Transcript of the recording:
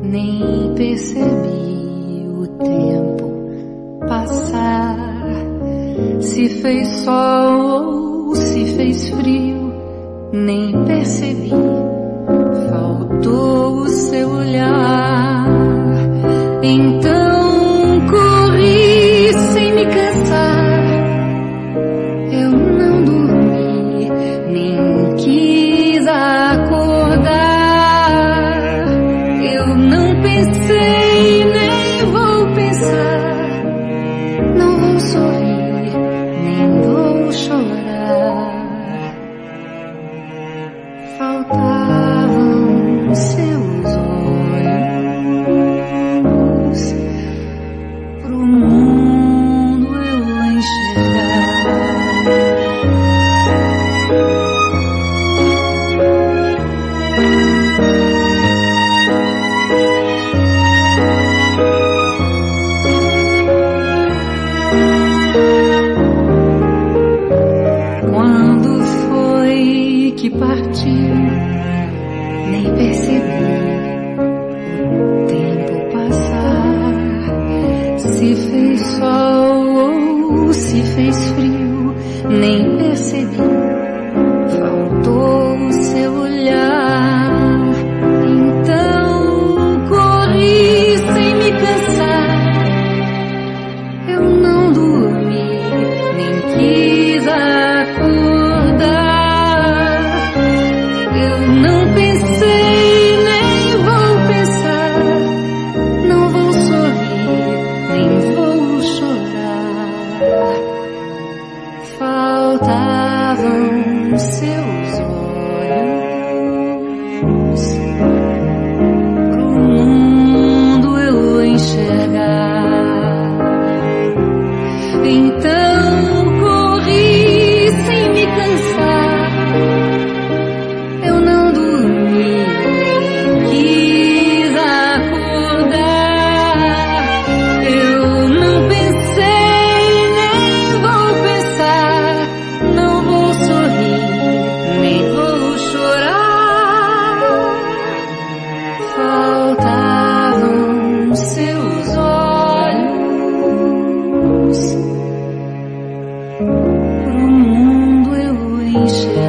nem percebi o tempo passar. Se fez sol ou se fez frio, nem percebi. Faltou o seu olhar. Então corri sem me cansar. Eu não dormi, nem quis acordar. Eu não pensei, nem vou pensar. Não vou sorrir, nem vou chorar. Faltavam seus olhos pro mundo eu enxergar. Quando foi que partiu, nem percebi o tempo passar. Se fez sol ou se fez frio, nem percebi. Faltou o seu olhar. Então corri sem me cansar. Eu não dormi, nem quis acordar. Eu não pensei, nem vou pensar. Não vou sorrir, nem vou chorar. Faltavam seus olhos pro mundo eu enxergar. Então corri sem me cansar. Eu não dormi, nem quis acordar. Eu não pensei, nem vou pensar. Não vou sorrir, nem vou chorar. Faltavam seus olhos pro mundo eu enxergar.